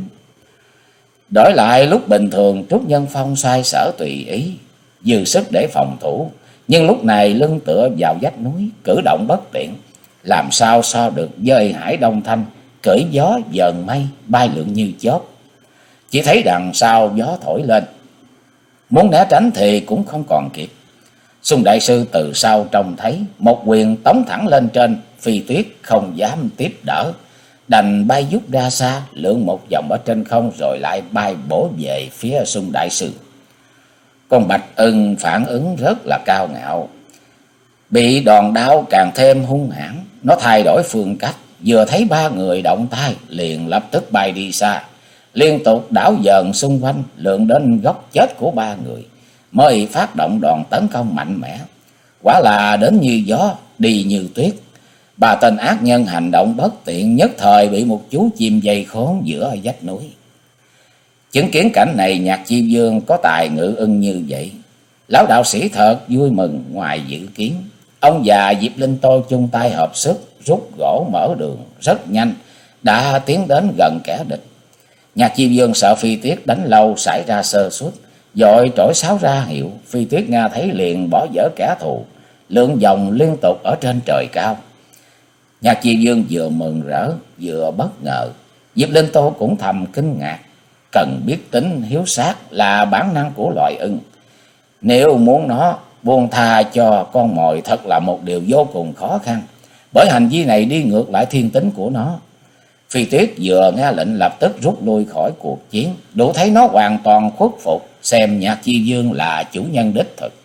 Đổi lại lúc bình thường, Trúc Nhân Phong xoay sở tùy ý, dư sức để phòng thủ. Nhưng lúc này lưng tựa vào vách núi, cử động bất tiện, làm sao so được với Hải Đông Thanh cởi gió dờn mây bay lượn như chớp. Chỉ thấy đằng sau gió thổi lên, muốn né tránh thì cũng không còn kịp. Xung đại sư từ sau trông thấy, một quyền tống thẳng lên trên. Phi Tuyết không dám tiếp đỡ, đành bay vút ra xa, lượn một vòng ở trên không rồi lại bay bổ về phía Xung đại sư. Con Bạch Ưng phản ứng rất là cao ngạo, bị đòn đao càng thêm hung hãn. Nó thay đổi phương cách, vừa thấy ba người động tay liền lập tức bay đi xa, liên tục đảo dần xung quanh, lượn đến góc chết của ba người, mới phát động đòn tấn công mạnh mẽ. Quả là đến như gió, đi như tuyết. Ba tên ác nhân hành động bất tiện, nhất thời bị một chú chim dây khốn giữa vách núi. Chứng kiến cảnh này, Nhạc Chi Vương có tài ngự ưng như vậy, lão đạo sĩ thật vui mừng ngoài dự kiến. Ông già Diệp Linh Tô chung tay hợp sức, rút gỗ mở đường rất nhanh, đã tiến đến gần kẻ địch. Nhạc Chi Vương sợ Phi Tuyết đánh lâu xảy ra sơ suất, vội trỗi sáo ra hiệu. Phi Tuyết nghe thấy liền bỏ dở kẻ thù, lượn vòng liên tục ở trên trời cao. Nhạc Chi Vương vừa mừng rỡ vừa bất ngờ. Diệp Linh Tô cũng thầm kinh ngạc. Cần biết tính hiếu sát là bản năng của loài ưng. Nếu muốn nó buông tha cho con mồi thật là một điều vô cùng khó khăn, bởi hành vi này đi ngược lại thiên tính của nó. Phi Tuyết vừa nghe lệnh lập tức rút lui khỏi cuộc chiến, đủ thấy nó hoàn toàn khuất phục, xem Nhạc Chi Vương là chủ nhân đích thực.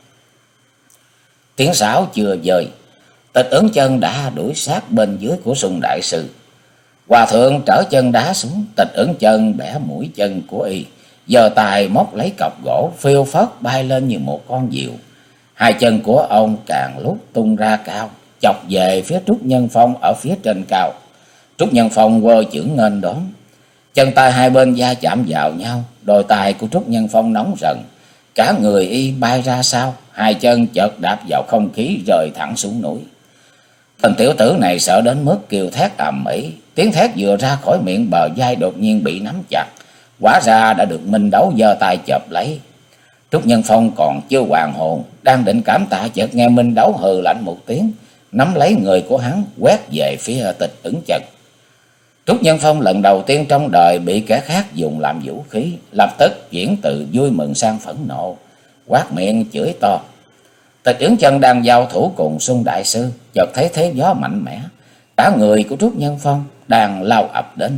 Tiếng sáo chưa dời, Tịch Ứng Chân đã đuổi sát bên dưới của Xung đại sư. Hòa thượng trở chân đá xuống, Tịch Ứng Chân bẻ mũi chân của y, giơ tay móc lấy cọc gỗ, phiêu phất bay lên như một con diều. Hai chân của ông càng lúc tung ra cao, chọc về phía Trúc Nhân Phong ở phía trên cao. Trúc Nhân Phong quơ chưởng nghênh đón, chân tay hai bên va chạm vào nhau, đôi tay của Trúc Nhân Phong nóng rần, cả người y bay ra sau, hai chân chợt đạp vào không khí rơi thẳng xuống núi. Tên tiểu tử này sợ đến mức kêu thét ầm ĩ, tiếng thét vừa ra khỏi miệng, bờ vai đột nhiên bị nắm chặt, hóa ra đã được Minh Đấu giơ tay chộp lấy. Trúc Nhân Phong còn chưa hoàn hồn, đang định cảm tạ, chợt nghe Minh Đấu hừ lạnh một tiếng, nắm lấy người của hắn quét về phía Tịch Ứng Chân. Trúc Nhân Phong lần đầu tiên trong đời bị kẻ khác dùng làm vũ khí, lập tức chuyển từ vui mừng sang phẫn nộ, quát miệng chửi to. Tịch Ứng Chân đang giao thủ cùng Xung đại sư, chợt thấy thế gió mạnh mẽ, cả người của Trúc Nhân Phong đang lao ập đến.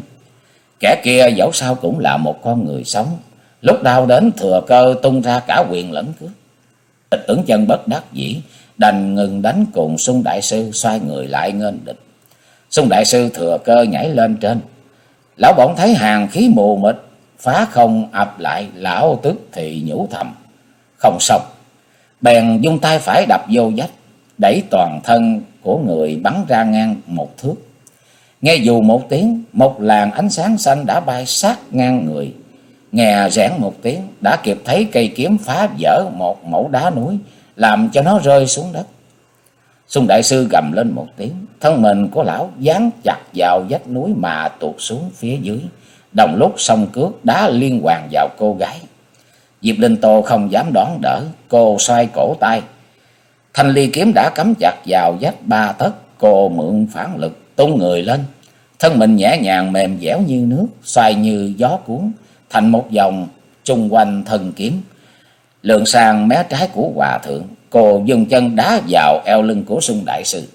Kẻ kia dẫu sao cũng là một con người sống, lúc đao đến thừa cơ tung ra cả quyền lẫn cước. Tịch Ứng Chân bất đắc dĩ đành ngừng đánh cùng Xung đại sư, xoay người lại nghênh địch. Xung đại sư thừa cơ nhảy lên trên, lão bỗng thấy hàng khí mù mịt phá không ập lại, lão tức thì nhủ thầm không xong, bèn dung tay phải đập vô vách, đẩy toàn thân của người bắn ra ngang một thước. Nghe dù một tiếng, một làn ánh sáng xanh đã bay sát ngang người. Nghe rẽn một tiếng, đã kịp thấy cây kiếm phá vỡ một mẩu đá núi, làm cho nó rơi xuống đất. Xung đại sư gầm lên một tiếng, thân mình của lão dán chặt vào vách núi mà tuột xuống phía dưới, đồng lúc song cước đá liên hoàn vào cô gái. Diệp Linh Tô không dám đón đỡ, cô xoay cổ tay, thanh ly kiếm đã cắm chặt vào vách ba tấc. Cô mượn phản lực tung người lên, thân mình nhẹ nhàng mềm dẻo như nước, xoay như gió cuốn thành một vòng chung quanh thân kiếm, lượn sang mé trái của hòa thượng. Cô dùng chân đá vào eo lưng của Xung đại sư.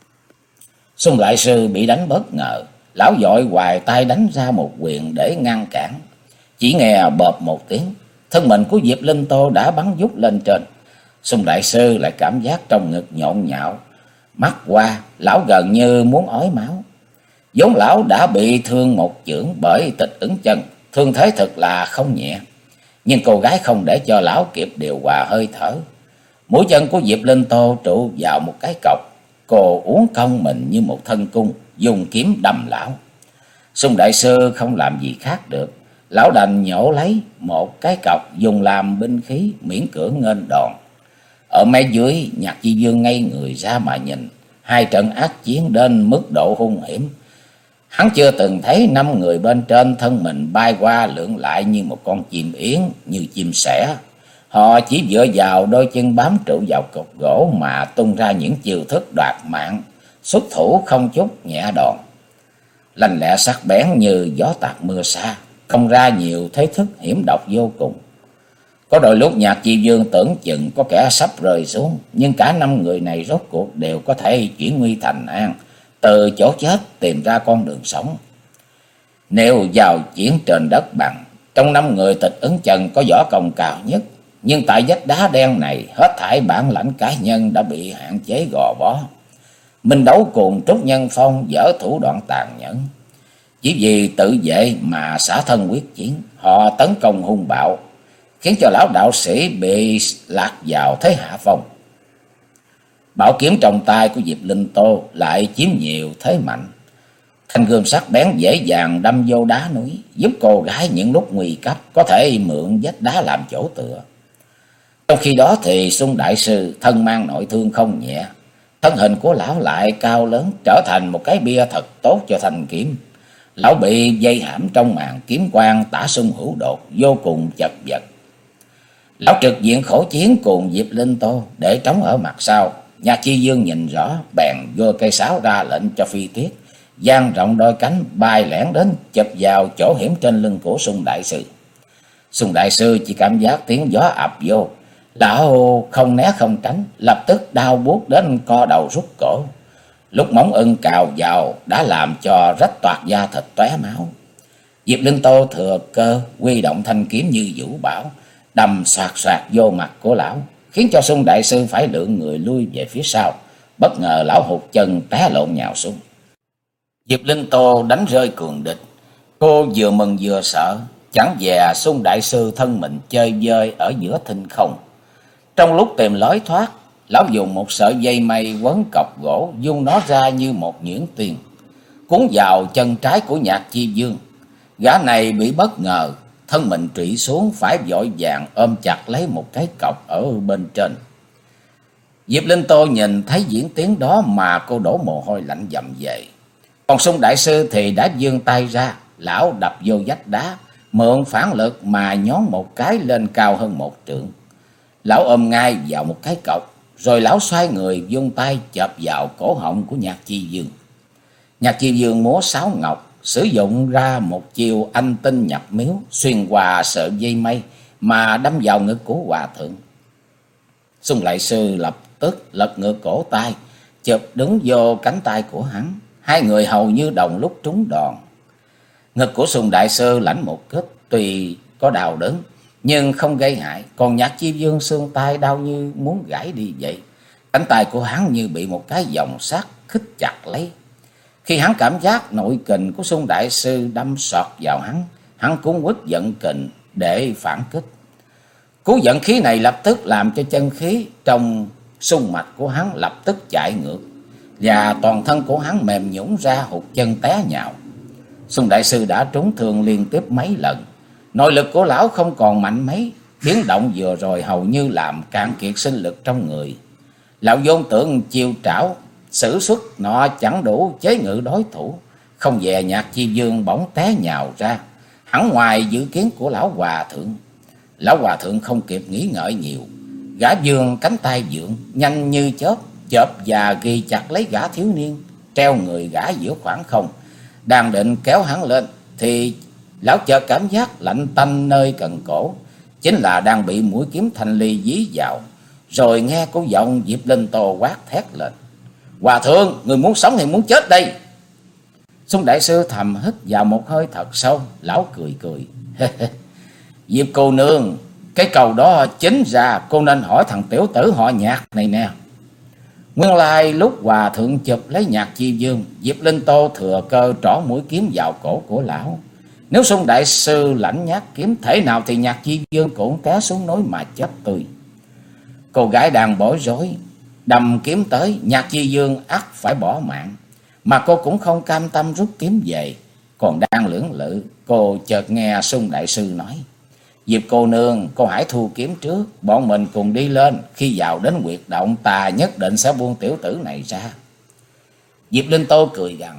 Xung đại sư bị đánh bất ngờ, lão vội hoài tay đánh ra một quyền để ngăn cản. Chỉ nghe bợp một tiếng, thân mình của Diệp Linh Tô đã bắn vút lên trên. Xung đại sư lại cảm giác trong ngực nhộn nhạo, mắt qua, lão gần như muốn ói máu. Vốn lão đã bị thương một chưởng bởi Tịch Ứng Chân, thương thế thật là không nhẹ. Nhưng cô gái không để cho lão kịp điều hòa hơi thở. Mũi chân của Diệp Linh Tô trụ vào một cái cọc. Cô uốn cong mình như một thân cung, dùng kiếm đâm lão. Sung đại sư không làm gì khác được. Lão đành nhổ lấy một cái cọc dùng làm binh khí, miễn cưỡng nghênh đòn. Ở mé dưới, Nhạc Chi Dương ngây người ra mà nhìn. Hai trận ác chiến đến mức độ hung hiểm. Hắn chưa từng thấy năm người bên trên thân mình bay qua lượn lại như một con chim yến, như chim sẻ. Họ chỉ dựa vào đôi chân bám trụ vào cột gỗ mà tung ra những chiêu thức đoạt mạng, xuất thủ không chút nhẹ đòn. Lanh lẹ sắc bén như gió tạt mưa xa, không ra nhiều thế thức hiểm độc vô cùng. Có đôi lúc Nhạc Chi Dương tưởng chừng có kẻ sắp rơi xuống, nhưng cả năm người này rốt cuộc đều có thể chuyển nguy thành an, từ chỗ chết tìm ra con đường sống. Nếu vào chiến trên đất bằng, trong năm người Tịch Ứng Chân có võ công cao nhất, nhưng tại vách đá đen này, hết thảy bản lãnh cá nhân đã bị hạn chế gò bó. Minh đấu cùng Trúc Nhân Phong dở thủ đoạn tàn nhẫn, chỉ vì tự vệ mà xả thân quyết chiến. Họ tấn công hung bạo, khiến cho lão đạo sĩ bị lạc vào thế hạ phong. Bảo kiếm trong tay của Diệp Linh Tô lại chiếm nhiều thế mạnh. Thanh gươm sắc bén dễ dàng đâm vô đá núi, giúp cô gái những lúc nguy cấp có thể mượn vách đá làm chỗ tựa. Trong khi đó thì Sung đại sư thân mang nội thương không nhẹ. Thân hình của lão lại cao lớn, trở thành một cái bia thật tốt cho thanh kiếm. Lão bị dây hãm trong màn kiếm quang tả sung hữu đột, vô cùng chật vật. Lão trực diện khổ chiến cùng Diệp Linh Tô để trống ở mặt sau. Nhạc Chi Dương nhìn rõ, bèn giơ cây sáo ra lệnh cho Phi Tuyết dang rộng đôi cánh bay lẻn đến chụp vào chỗ hiểm trên lưng của Sung đại sư. Sung đại sư chỉ cảm giác tiếng gió ập vô, lão không né không tránh, lập tức đau buốt đến co đầu rút cổ. Lúc móng ưng cào vào đã làm cho rách toạc da thịt tóe máu. Diệp Linh Tô thừa cơ huy động thanh kiếm như vũ bão, đâm soạt soạt vô mặt của lão, khiến cho Sung đại sư phải lượn người lui về phía sau. Bất ngờ lão hụt chân té lộn nhào xuống. Diệp Linh Tô đánh rơi cường địch. Cô vừa mừng vừa sợ, chẳng dè Sung đại sư thân mình chơi vơi ở giữa thinh không. Trong lúc tìm lối thoát, lão dùng một sợi dây mây quấn cọc gỗ, dung nó ra như một nhuyễn tiền, cuốn vào chân trái của Nhạc Chi Dương. Gã này bị bất ngờ, thân mình trụy xuống, phải vội vàng ôm chặt lấy một cái cọc ở bên trên. Diệp Linh Tô nhìn thấy diễn tiến đó mà cô đổ mồ hôi lạnh dầm về. Còn Sung đại sư thì đã giương tay ra, lão đập vô vách đá, mượn phản lực mà nhón một cái lên cao hơn một trượng. Lão ôm ngay vào một cái cọc, rồi lão xoay người vung tay chộp vào cổ họng của Nhạc Chi Dương. Nhạc Chi Dương múa sáo ngọc, sử dụng ra một chiêu anh tinh nhập miếu, xuyên qua sợi dây mây mà đâm vào ngực của hòa thượng. Sung đại sư lập tức lật ngược cổ tay, chụp đứng vô cánh tay của hắn. Hai người hầu như đồng lúc trúng đòn. Ngực của Sung đại sư lãnh một kích, tuy có đau đớn nhưng không gây hại. Còn Nhạc Chi Dương xương tay đau như muốn gãy đi vậy. Cánh tay của hắn như bị một cái vòng sắt khít chặt lấy. Khi hắn cảm giác nội kình của Sung đại sư đâm sọt vào hắn, hắn cũng quất giận kình để phản kích. Cú giận khí này lập tức làm cho chân khí trong sung mạch của hắn lập tức chạy ngược, và toàn thân của hắn mềm nhũn ra, hụt chân té nhào. Sung đại sư đã trúng thương liên tiếp mấy lần. Nội lực của lão không còn mạnh mấy, biến động vừa rồi hầu như làm cạn kiệt sinh lực trong người. Lão vốn tưởng chiêu trảo sử xuất nọ chẳng đủ chế ngự đối thủ, không dè Nhạc Chi Dương bỗng té nhào ra, hẳn ngoài dự kiến của lão hòa thượng. Lão hòa thượng không kịp nghĩ ngợi nhiều, gã vươn cánh tay vượng nhanh như chớp, chộp và ghi chặt lấy gã thiếu niên, treo người gã giữa khoảng không. Đang định kéo hắn lên thì lão chợt cảm giác lạnh tanh nơi cần cổ, chính là đang bị mũi kiếm thanh ly dí vào. Rồi nghe cô giọng Diệp Linh Tô quát thét lên: "Hòa thượng, người muốn sống thì muốn chết đây?" Sung đại sư thầm hít vào một hơi thật sâu, lão cười cười. "Diệp cô nương, cái câu đó chính ra cô nên hỏi thằng tiểu tử họ Nhạc này nè." Nguyên lai lúc hòa thượng chụp lấy Nhạc Chi Dương, Diệp Linh Tô thừa cơ trỏ mũi kiếm vào cổ của lão. Nếu Sung đại sư lãnh nhát kiếm, thể nào thì Nhạc Chi Dương cũng té xuống núi mà chết tươi. Cô gái đang bối rối, đâm kiếm tới, Nhạc Chi Dương ắt phải bỏ mạng, mà cô cũng không cam tâm rút kiếm về. Còn đang lưỡng lự, cô chợt nghe Sung đại sư nói: Diệp cô nương, cô hãy thu kiếm trước, bọn mình cùng đi lên, khi vào đến huyệt động ta nhất định sẽ buông tiểu tử này ra. Diệp Linh Tô cười gằn: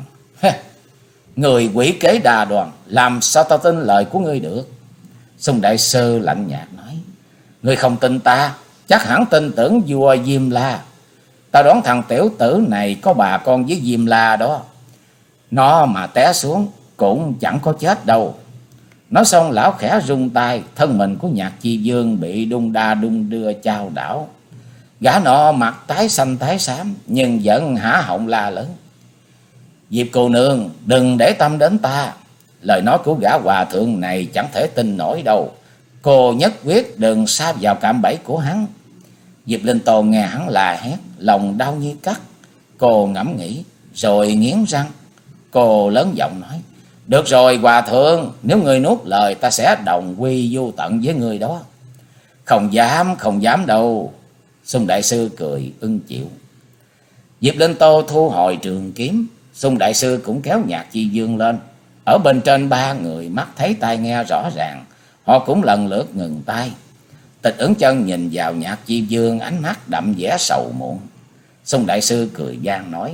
người quỷ kế đa đoan, làm sao ta tin lời của ngươi được? Sung đại sư lạnh nhạt nói: ngươi không tin ta, chắc hẳn tin tưởng vua Diêm La. Ta đoán thằng tiểu tử này có bà con với Diêm La đó, nó mà té xuống cũng chẳng có chết đâu. Nói xong lão khẽ rung tay, thân mình của Nhạc Chi Dương bị đung đa đung đưa chao đảo. Gã nọ mặt tái xanh tái xám nhưng vẫn há họng la lớn: Diệp cô nương, đừng để tâm đến ta. Lời nói của gã hòa thượng này chẳng thể tin nổi đâu. Cô nhất quyết đừng sa vào cạm bẫy của hắn. Diệp Linh Tô nghe hắn la hét, lòng đau như cắt. Cô ngẫm nghĩ rồi nghiến răng. Cô lớn giọng nói: được rồi hòa thượng, nếu người nuốt lời ta sẽ đồng quy vô tận với người đó. Không dám, không dám đâu. Sung đại sư cười ưng chịu. Diệp Linh Tô thu hồi trường kiếm. Sung đại sư cũng kéo Nhạc Chi Dương lên. Ở bên trên ba người mắt thấy tai nghe rõ ràng, họ cũng lần lượt ngừng tay. Tịch Ứng Chân nhìn vào Nhạc Chi Dương, ánh mắt đậm vẻ sầu muộn. Sung đại sư cười gian nói: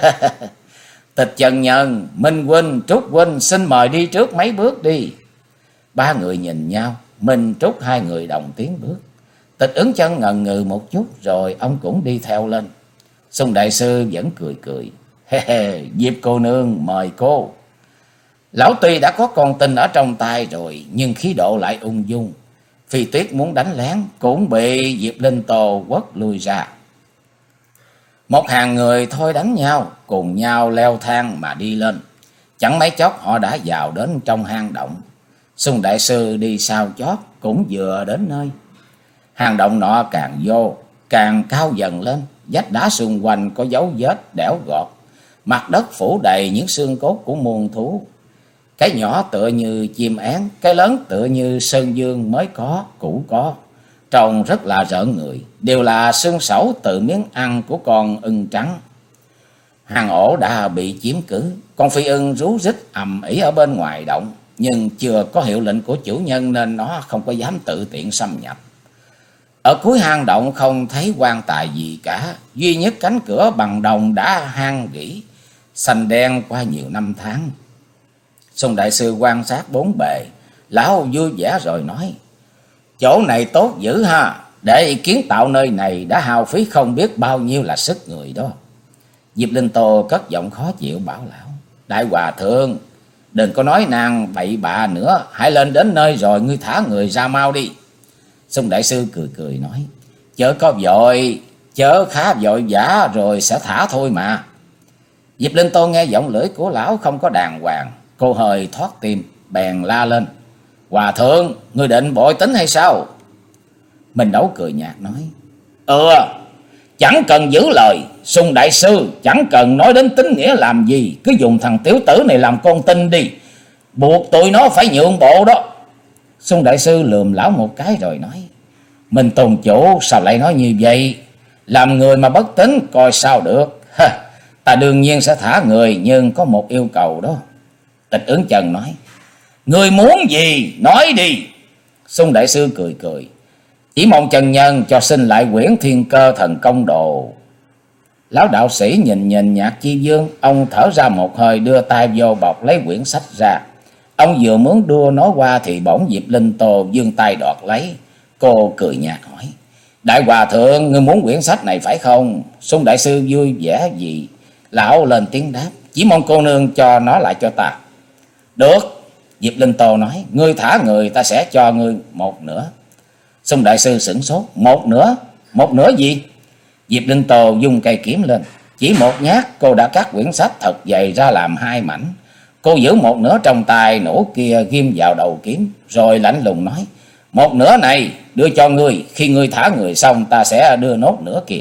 Tịch chân nhân, Minh huynh, Trúc huynh, xin mời đi trước mấy bước đi. Ba người nhìn nhau, Minh Trúc hai người đồng tiếng bước. Tịch Ứng Chân ngần ngừ một chút rồi ông cũng đi theo lên. Sung đại sư vẫn cười cười: He he, Diệp cô nương mời cô. Lão tuy đã có con tin ở trong tay rồi, nhưng khí độ lại ung dung. Phi Tuyết muốn đánh lén cũng bị Diệp Linh Tô quất lui ra. Một hàng người thôi đánh nhau, cùng nhau leo thang mà đi lên. Chẳng mấy chốc họ đã vào đến trong hang động. Sung đại sư đi sau chót cũng vừa đến nơi. Hang động nọ càng vô, càng cao dần lên. Vách đá xung quanh có dấu vết đẽo gọt. Mặt đất phủ đầy những xương cốt của muôn thú. Cái nhỏ tựa như chim én, cái lớn tựa như sơn dương mới có, cũ có. Trông rất là rợn người, đều là xương sẩu từ miếng ăn của con ưng trắng. Hang ổ đã bị chiếm cứ, con phi ưng rú rít ầm ĩ ở bên ngoài động, nhưng chưa có hiệu lệnh của chủ nhân nên nó không có dám tự tiện xâm nhập. Ở cuối hang động không thấy quan tài gì cả, duy nhất cánh cửa bằng đồng đã hang gỉ, xanh đen qua nhiều năm tháng. Sung đại sư quan sát bốn bề, lão vui vẻ rồi nói: chỗ này tốt dữ ha, để kiến tạo nơi này đã hao phí không biết bao nhiêu là sức người đó. Diệp Linh Tô cất giọng khó chịu bảo lão: đại hòa thượng, đừng có nói nàng bậy bạ nữa, hãy lên đến nơi rồi ngươi thả người ra mau đi. Sung đại sư cười cười nói: chớ có vội, chớ khá vội vã rồi sẽ thả thôi mà. Diệp Linh Tô nghe giọng lưỡi của lão không có đàng hoàng, cô hơi thoát tim, bèn la lên: hòa thượng, ngươi định bội tính hay sao? Mình Đấu cười nhạt nói: ừ, chẳng cần giữ lời. Sung đại sư chẳng cần nói đến tính nghĩa làm gì, cứ dùng thằng tiểu tử này làm con tin đi, buộc tụi nó phải nhượng bộ đó. Sung đại sư lườm lão một cái rồi nói: mình tôn chủ sao lại nói như vậy? Làm người mà bất tín coi sao được. Ha, ta đương nhiên sẽ thả người, nhưng có một yêu cầu đó. Tịch Ứng Chân nói: người muốn gì nói đi. Sung đại sư cười cười: chỉ mong chân nhân cho xin lại quyển Thiên Cơ Thần Công Đồ. Lão đạo sĩ nhìn nhìn Nhạc Chi Dương, ông thở ra một hơi, đưa tay vô bọc lấy quyển sách ra. Ông vừa muốn đưa nó qua thì bỗng Diệp Linh Tô giương tay đoạt lấy. Cô cười nhạt hỏi: đại hòa thượng, ngươi muốn quyển sách này phải không? Sung đại sư vui vẻ gì. Lão lên tiếng đáp: chỉ mong cô nương cho nó lại cho ta. Được, Diệp Linh Tô nói: ngươi thả người ta sẽ cho ngươi một nửa. Sung đại sư sửng sốt: một nửa? Một nửa gì? Diệp Linh Tô dùng cây kiếm lên, chỉ một nhát cô đã cắt quyển sách thật dày ra làm hai mảnh. Cô giữ một nửa trong tay, nửa kia ghim vào đầu kiếm, rồi lạnh lùng nói: một nửa này đưa cho ngươi, khi ngươi thả người xong ta sẽ đưa nốt nửa kia.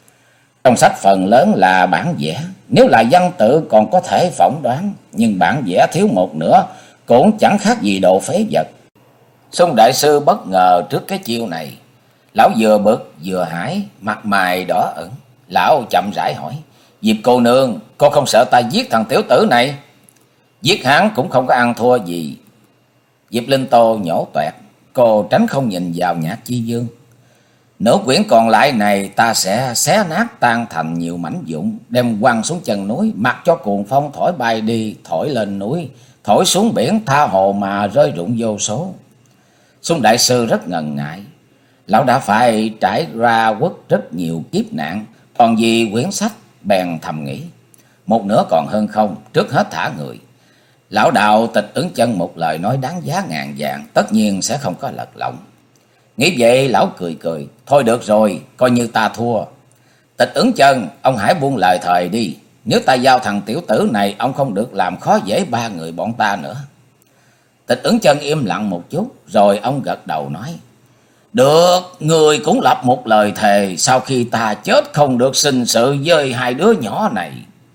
Trong sách phần lớn là bản vẽ, nếu là văn tự còn có thể phỏng đoán, nhưng bản vẽ thiếu một nửa, cũng chẳng khác gì đồ phế vật. Sung đại sư bất ngờ trước cái chiêu này. Lão vừa bực vừa hãi, mặt mày đỏ ửng. Lão chậm rãi hỏi: Diệp cô nương, cô không sợ ta giết thằng tiểu tử này? Giết hắn cũng không có ăn thua gì. Diệp Linh Tô nhổ toẹt. Cô tránh không nhìn vào Nhạc Chi Dương. Nửa quyển còn lại này ta sẽ xé nát tan thành nhiều mảnh vụn, đem quăng xuống chân núi, mặc cho cuồng phong thổi bay đi, thổi lên núi, thổi xuống biển, tha hồ mà rơi rụng vô số. Sung đại sư rất ngần ngại. Lão đã phải trải ra quất rất nhiều kiếp nạn, toàn vì quyển sách, bèn thầm nghĩ. Một nửa còn hơn không, trước hết thả người. Lão đạo Tịch Ứng Chân một lời nói đáng giá ngàn vàng, tất nhiên sẽ không có lật lọng. Nghĩ vậy lão cười cười. Thôi được rồi, coi như ta thua. Tịch Ứng Chân, ông hãy buông lời thời đi. Nếu ta giao thằng tiểu tử này, ông không được làm khó dễ ba người bọn ta nữa. Tịch Ứng Chân im lặng một chút, rồi ông gật đầu nói: Được, người cũng lập một lời thề, sau khi ta chết không được sinh sự với hai đứa nhỏ này.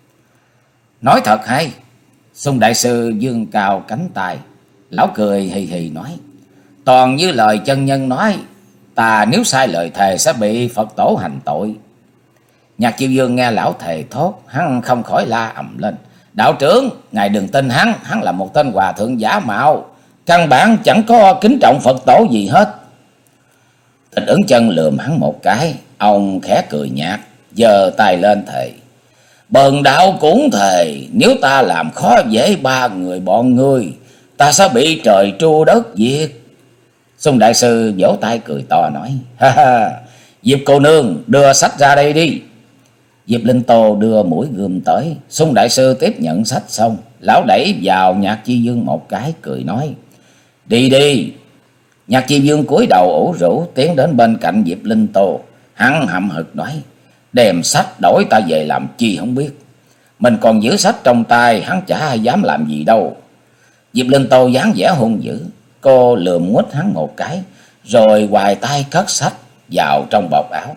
Nói thật hay. Sung đại sư dương cao cánh tay. Lão cười hì hì nói: Toàn như lời chân nhân nói, ta nếu sai lời thề sẽ bị Phật tổ hành tội. Nhạc Chiêu Dương nghe lão thề thốt, hắn không khỏi la ầm lên: Đạo trưởng, ngài đừng tin hắn, hắn là một tên hòa thượng giả mạo, căn bản chẳng có kính trọng Phật tổ gì hết. Tịch Ứng Chân lườm hắn một cái, ông khẽ cười nhạt, giơ tay lên thề: Bần đạo cũng thề, nếu ta làm khó dễ ba người bọn ngươi, ta sẽ bị trời tru đất diệt. Sung đại sư vỗ tay cười to nói: Ha ha, Diệp cô nương, đưa sách ra đây đi. Diệp Linh Tô đưa mũi gươm tới. Sung đại sư tiếp nhận sách xong, lão đẩy vào Nhạc Chi Dương một cái, cười nói: Đi đi. Nhạc Chi Dương cúi đầu ủ rũ tiến đến bên cạnh Diệp Linh Tô. Hắn hậm hực nói: Đem sách đổi ta về làm chi không biết. Mình còn giữ sách trong tay, hắn chả dám làm gì đâu. Diệp Linh Tô dáng vẻ hung dữ. Cô lườm nguếch hắn một cái, rồi hoài tay cất sách vào trong bọc áo.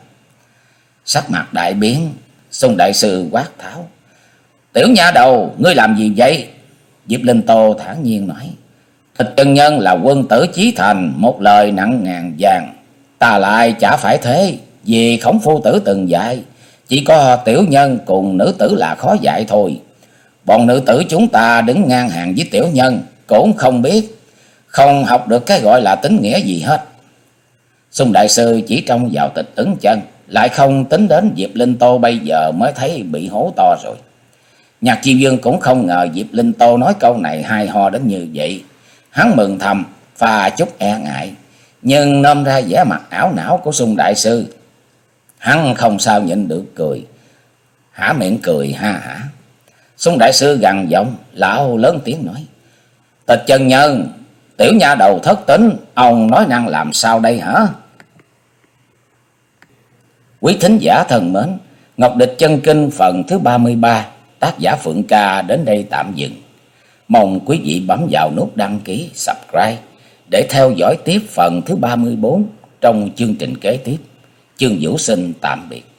Sắc mặt đại biến. Sung đại sư quát tháo: Tiểu nha đầu, ngươi làm gì vậy? Diệp Linh Tô thản nhiên nói: Thịch chân nhân là quân tử chí thành, một lời nặng ngàn vàng. Ta lại chả phải thế, vì Khổng Phu Tử từng dạy, chỉ có tiểu nhân cùng nữ tử là khó dạy thôi. Bọn nữ tử chúng ta đứng ngang hàng với tiểu nhân, cũng không biết, không học được cái gọi là tín nghĩa gì hết. Sung đại sư chỉ trông vào Tịch Ứng Chân, lại không tính đến Diệp Linh Tô bây giờ mới thấy bị hố to rồi. Nhạc Chi Dương cũng không ngờ Diệp Linh Tô nói câu này hay ho đến như vậy. Hắn mừng thầm, pha chút e ngại, nhưng nôm ra vẻ mặt ảo não của Sung đại sư. Hắn không sao nhịn được cười, há miệng cười ha hả. Sung đại sư gằn giọng, lão lớn tiếng nói: Tịch chân nhân, tiểu nha đầu thất tính, ông nói năng làm sao đây hả? Quý thính giả thân mến, Ngọc Địch Chân Kinh phần thứ ba mươi ba, tác giả Phượng Ca đến đây tạm dừng. Mong quý vị bấm vào nút đăng ký, subscribe để theo dõi tiếp phần thứ ba mươi bốn trong chương trình kế tiếp. Chương Vũ xin tạm biệt.